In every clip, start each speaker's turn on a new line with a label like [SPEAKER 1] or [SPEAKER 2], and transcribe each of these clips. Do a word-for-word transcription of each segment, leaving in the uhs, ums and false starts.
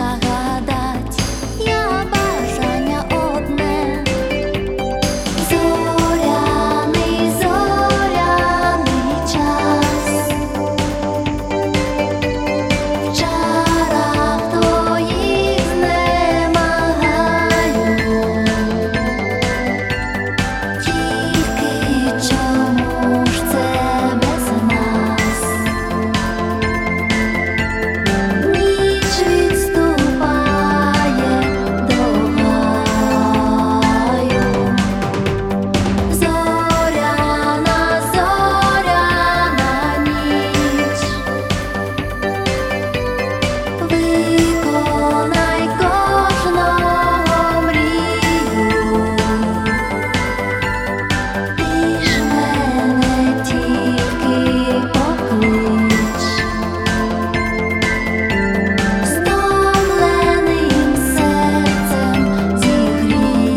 [SPEAKER 1] загадать, я бажання одне. Зоряний, зоряний час, в чарах твоїх знемагаю. Тільки чому ж це без нас? Ніч відступає до гаю. Зоряна, зоряна ніч, виконай кожного мрію. Ти ж мене тільки поклич, стомленим серцем зігрію.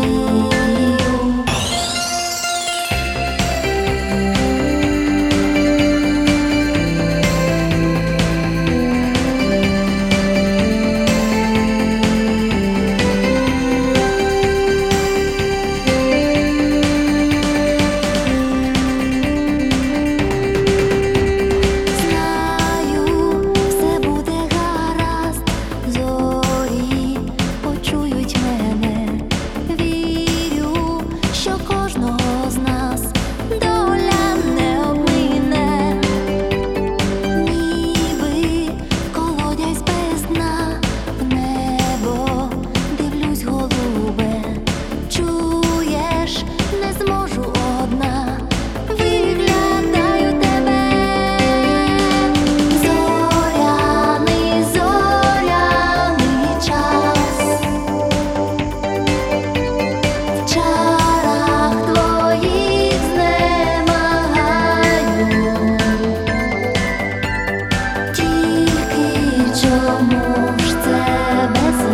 [SPEAKER 1] Знаю, все буде гаразд, зорі почують мене. Вірю, що кожного з нас доля не обмине. Ніби колодязь без дна, в небо дивлюсь голубе. Чуєш, не зможу одна, виглядаю тебе. Зоряний, зоряний час, в чарах твоїх знемагаю. Тільки чому ж це без